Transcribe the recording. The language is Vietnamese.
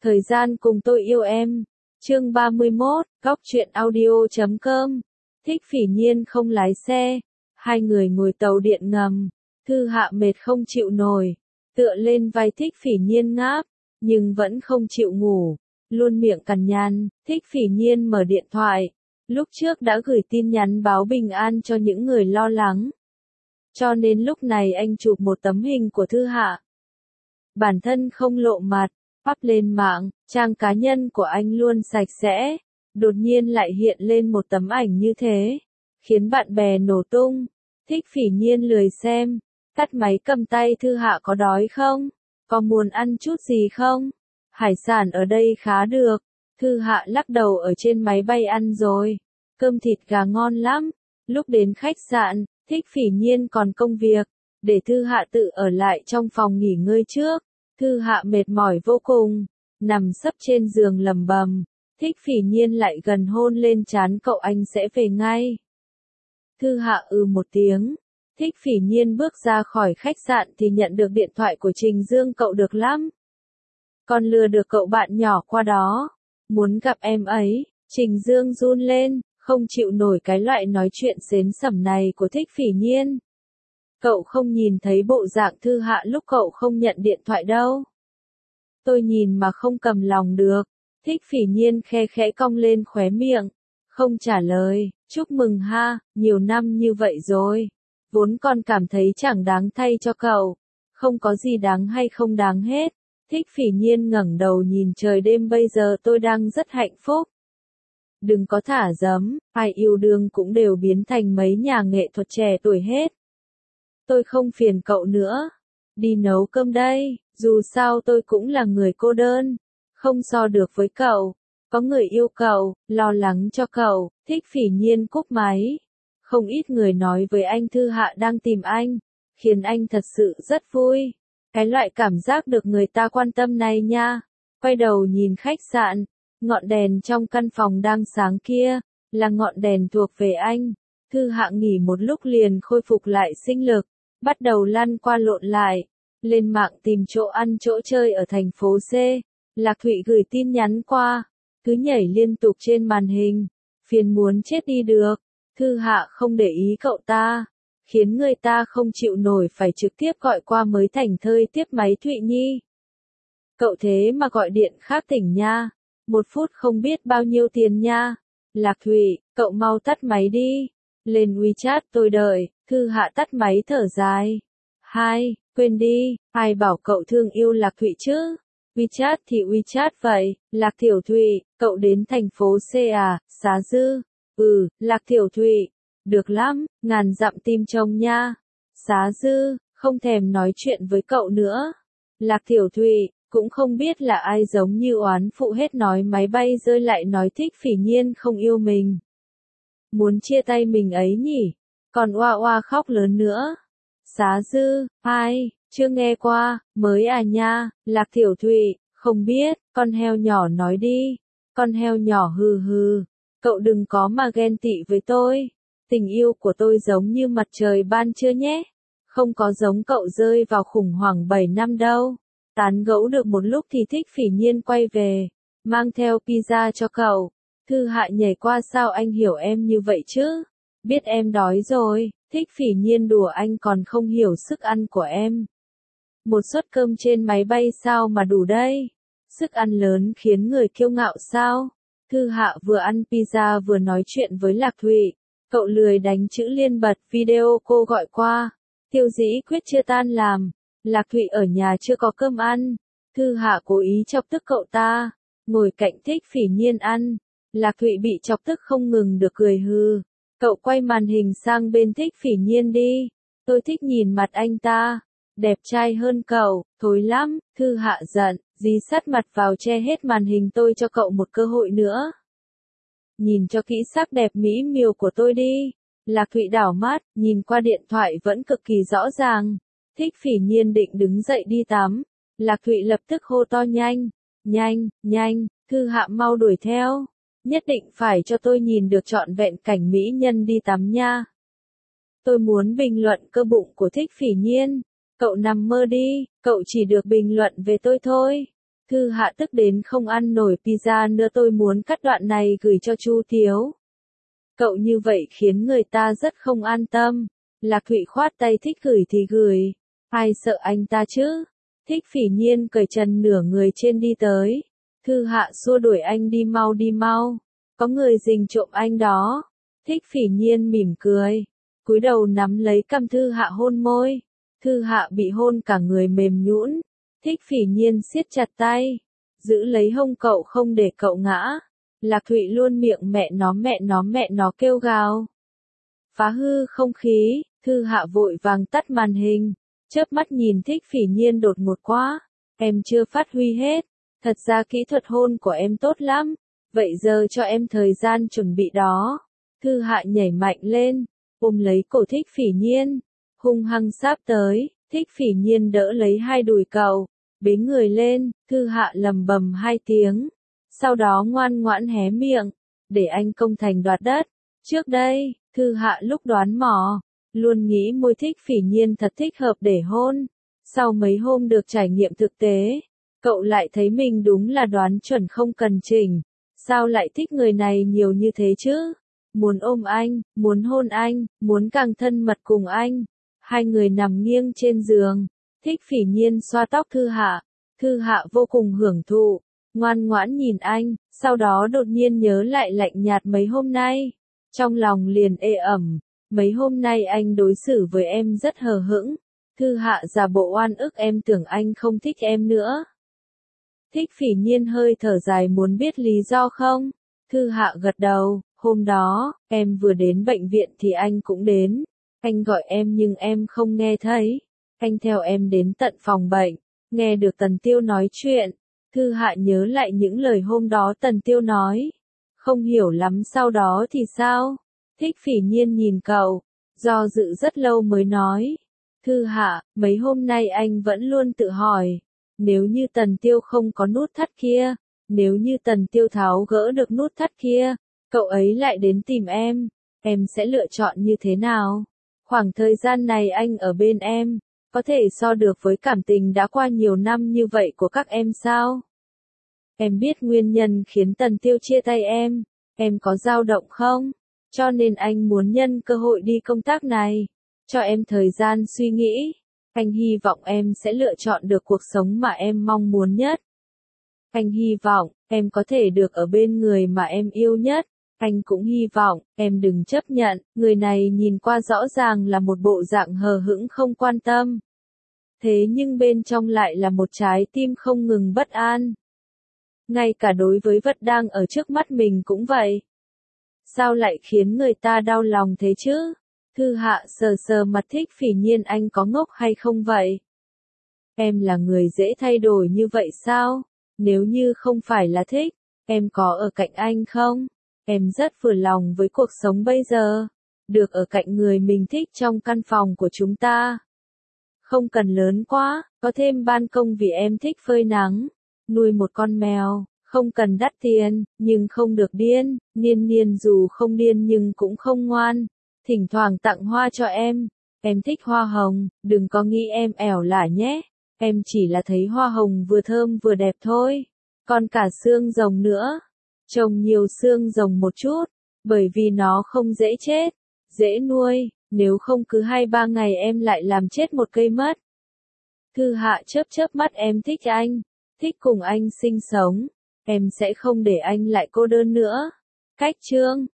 Thời gian cùng tôi yêu em. Chương 31, Góc truyện audio.com. Thích Phỉ Nhiên không lái xe. Hai người ngồi tàu điện ngầm. Thư Hạ mệt không chịu nổi. Tựa lên vai Thích Phỉ Nhiên ngáp. Nhưng vẫn không chịu ngủ. Luôn miệng cằn nhằn. Thích Phỉ Nhiên mở điện thoại. Lúc trước đã gửi tin nhắn báo bình an cho những người lo lắng. Cho nên lúc này anh chụp một tấm hình của Thư Hạ. Bản thân không lộ mặt. Up lên mạng, trang cá nhân của anh luôn sạch sẽ. Đột nhiên lại hiện lên một tấm ảnh như thế. Khiến bạn bè nổ tung. Thích Phỉ Nhiên lười xem. Tắt máy cầm tay. Thư Hạ có đói không? Có muốn ăn chút gì không? Hải sản ở đây khá được. Thư Hạ lắc đầu, ở trên máy bay ăn rồi. Cơm thịt gà ngon lắm. Lúc đến khách sạn, Thích Phỉ Nhiên còn công việc. Để Thư Hạ tự ở lại trong phòng nghỉ ngơi trước. Thư Hạ mệt mỏi vô cùng, nằm sấp trên giường lầm bầm. Thích Phỉ Nhiên lại gần hôn lên trán cậu, anh sẽ về ngay. Thư Hạ một tiếng. Thích Phỉ Nhiên bước ra khỏi khách sạn thì nhận được điện thoại của Trình Dương. Cậu được lắm. Con lừa được cậu bạn nhỏ qua đó. Muốn gặp em ấy. Trình Dương run lên, không chịu nổi cái loại nói chuyện xến xẩm này của Thích Phỉ Nhiên. Cậu không nhìn thấy bộ dạng Thư Hạ lúc cậu không nhận điện thoại đâu. Tôi nhìn mà không cầm lòng được. Thích Phỉ Nhiên khe khẽ cong lên khóe miệng. Không trả lời. Chúc mừng ha, nhiều năm như vậy rồi. Vốn con cảm thấy chẳng đáng thay cho cậu. Không có gì đáng hay không đáng hết. Thích Phỉ Nhiên ngẩng đầu nhìn trời đêm, bây giờ tôi đang rất hạnh phúc. Đừng có thả dấm, ai yêu đương cũng đều biến thành mấy nhà nghệ thuật trẻ tuổi hết. Tôi không phiền cậu nữa. Đi nấu cơm đây, dù sao tôi cũng là người cô đơn. Không so được với cậu. Có người yêu cậu, lo lắng cho cậu. Thích Phỉ Nhiên cúp máy. Không ít người nói với anh Thư Hạ đang tìm anh. Khiến anh thật sự rất vui. Cái loại cảm giác được người ta quan tâm này nha. Quay đầu nhìn khách sạn. Ngọn đèn trong căn phòng đang sáng kia. Là ngọn đèn thuộc về anh. Thư Hạ nghỉ một lúc liền khôi phục lại sinh lực. Bắt đầu lăn qua lộn lại. Lên mạng tìm chỗ ăn chỗ chơi ở thành phố C. Lạc Thụy gửi tin nhắn qua. Cứ nhảy liên tục trên màn hình. Phiền muốn chết đi được. Thư Hạ không để ý cậu ta. Khiến người ta không chịu nổi, phải trực tiếp gọi qua mới thành thơi tiếp máy. Thụy Nhi. Cậu thế mà gọi điện khác tỉnh nha. 1 phút không biết bao nhiêu tiền nha. Lạc Thụy, cậu mau tắt máy đi. Lên WeChat tôi đợi. Thư Hạ tắt máy thở dài. Quên đi, ai bảo cậu thương yêu Lạc Thụy chứ? WeChat thì WeChat vậy. Lạc Tiểu Thụy, cậu đến thành phố C à? Xá Dư. Lạc Tiểu Thụy. Được lắm, ngàn dặm tim trông nha. Xá Dư, không thèm nói chuyện với cậu nữa. Lạc Tiểu Thụy, cũng không biết là ai giống như oán phụ hết, nói máy bay rơi lại nói Thích Phỉ Nhiên không yêu mình. Muốn chia tay mình ấy nhỉ? Còn oa oa khóc lớn nữa. Xá Dư, chưa nghe qua, mới à nha. Lạc Tiểu Thụy, không biết, con heo nhỏ nói đi. Con heo nhỏ hừ hừ. Cậu đừng có mà ghen tị với tôi. Tình yêu của tôi giống như mặt trời ban trưa nhé. Không có giống cậu rơi vào khủng hoảng 7 năm đâu. Tán gẫu được một lúc thì Thích Phỉ Nhiên quay về. Mang theo pizza cho cậu. Thư Hạ nhảy qua, sao anh hiểu em như vậy chứ? Biết em đói rồi. Thích Phỉ Nhiên đùa, anh còn không hiểu sức ăn của em. Một suất cơm trên máy bay sao mà đủ đây? Sức ăn lớn khiến người kiêu ngạo sao? Thư Hạ vừa ăn pizza vừa nói chuyện với Lạc Thụy. Cậu lười đánh chữ liên bật video cô gọi qua. Tiêu Dĩ Quyết chưa tan làm. Lạc Thụy ở nhà chưa có cơm ăn. Thư Hạ cố ý chọc tức cậu ta. Ngồi cạnh Thích Phỉ Nhiên ăn. Lạc Thụy bị chọc tức không ngừng được cười hư. Cậu quay màn hình sang bên Thích Phỉ Nhiên đi. Tôi thích nhìn mặt anh ta. Đẹp trai hơn cậu, thối lắm. Thư Hạ giận, dí sát mặt vào che hết màn hình. Tôi cho cậu một cơ hội nữa. Nhìn cho kỹ sắc đẹp mỹ miều của tôi đi. Lạc Thụy đảo mắt, nhìn qua điện thoại vẫn cực kỳ rõ ràng. Thích Phỉ Nhiên định đứng dậy đi tắm. Lạc Thụy lập tức hô to nhanh. Nhanh, Thư Hạ mau đuổi theo. Nhất định phải cho tôi nhìn được trọn vẹn cảnh mỹ nhân đi tắm nha. Tôi muốn bình luận cơ bụng của Thích Phỉ Nhiên. Cậu nằm mơ đi, cậu chỉ được bình luận về tôi thôi. Thư Hạ tức đến không ăn nổi pizza nữa, tôi muốn cắt đoạn này gửi cho Chu Thiếu. Cậu như vậy khiến người ta rất không an tâm. Lạc Thụy khoát tay, thích gửi thì gửi. Ai sợ anh ta chứ? Thích Phỉ Nhiên cởi trần nửa người trên đi tới. Thư Hạ xua đuổi anh, đi mau đi mau. Có người rình trộm anh đó. Thích Phỉ Nhiên mỉm cười. Cúi đầu nắm lấy cằm Thư Hạ hôn môi. Thư Hạ bị hôn cả người mềm nhũn. Thích Phỉ Nhiên siết chặt tay. Giữ lấy hông cậu không để cậu ngã. Lạc Thụy luôn miệng mẹ nó kêu gào. Phá hư không khí, Thư Hạ vội vàng tắt màn hình. Chớp mắt nhìn Thích Phỉ Nhiên, đột ngột quá. Em chưa phát huy hết. Thật ra kỹ thuật hôn của em tốt lắm. Vậy giờ cho em thời gian chuẩn bị đó. Thư Hạ nhảy mạnh lên, ôm lấy cổ Thích Phỉ Nhiên, hung hăng sáp tới. Thích Phỉ Nhiên đỡ lấy hai đùi cậu, bế người lên. Thư Hạ lầm bầm hai tiếng, sau đó ngoan ngoãn hé miệng, để anh công thành đoạt đất. Trước đây, Thư Hạ lúc đoán mò, luôn nghĩ môi Thích Phỉ Nhiên thật thích hợp để hôn. Sau mấy hôm được trải nghiệm thực tế, cậu lại thấy mình đúng là đoán chuẩn không cần chỉnh. Sao lại thích người này nhiều như thế chứ? Muốn ôm anh, muốn hôn anh, muốn càng thân mật cùng anh. Hai người nằm nghiêng trên giường. Thích Phỉ Nhiên xoa tóc Thư Hạ. Thư Hạ vô cùng hưởng thụ, ngoan ngoãn nhìn anh, sau đó đột nhiên nhớ lại lạnh nhạt mấy hôm nay. Trong lòng liền ê ẩm, mấy hôm nay anh đối xử với em rất hờ hững. Thư Hạ giả bộ oan ức, em tưởng anh không thích em nữa. Thích Phỉ Nhiên hơi thở dài, muốn biết lý do không? Thư Hạ gật đầu, hôm đó, em vừa đến bệnh viện thì anh cũng đến. Anh gọi em nhưng em không nghe thấy. Anh theo em đến tận phòng bệnh, nghe được Tần Tiêu nói chuyện. Thư Hạ nhớ lại những lời hôm đó Tần Tiêu nói. Không hiểu lắm sau đó thì sao? Thích Phỉ Nhiên nhìn cậu, do dự rất lâu mới nói. Thư Hạ, mấy hôm nay anh vẫn luôn tự hỏi. Nếu như Tần Tiêu không có nút thắt kia, nếu như Tần Tiêu tháo gỡ được nút thắt kia, cậu ấy lại đến tìm em sẽ lựa chọn như thế nào? Khoảng thời gian này anh ở bên em, có thể so được với cảm tình đã qua nhiều năm như vậy của các em sao? Em biết nguyên nhân khiến Tần Tiêu chia tay em có dao động không? Cho nên anh muốn nhân cơ hội đi công tác này, cho em thời gian suy nghĩ. Anh hy vọng em sẽ lựa chọn được cuộc sống mà em mong muốn nhất. Anh hy vọng em có thể được ở bên người mà em yêu nhất. Anh cũng hy vọng em đừng chấp nhận, người này nhìn qua rõ ràng là một bộ dạng hờ hững không quan tâm. Thế nhưng bên trong lại là một trái tim không ngừng bất an. Ngay cả đối với vật đang ở trước mắt mình cũng vậy. Sao lại khiến người ta đau lòng thế chứ? Thư Hạ sờ sờ mặt Thích Phỉ Nhiên, anh có ngốc hay không vậy? Em là người dễ thay đổi như vậy sao? Nếu như không phải là thích, em có ở cạnh anh không? Em rất vừa lòng với cuộc sống bây giờ. Được ở cạnh người mình thích trong căn phòng của chúng ta. Không cần lớn quá, có thêm ban công vì em thích phơi nắng. Nuôi một con mèo, không cần đắt tiền, nhưng không được điên. Niên Niên dù không điên nhưng cũng không ngoan. Thỉnh thoảng tặng hoa cho em thích hoa hồng, đừng có nghĩ em ẻo lả nhé. Em chỉ là thấy hoa hồng vừa thơm vừa đẹp thôi. Còn cả xương rồng nữa. Trồng nhiều xương rồng một chút, bởi vì nó không dễ chết, dễ nuôi, nếu không cứ 2-3 ngày em lại làm chết một cây mất. Thư Hạ chớp chớp mắt, em thích anh, thích cùng anh sinh sống, em sẽ không để anh lại cô đơn nữa. Cách chương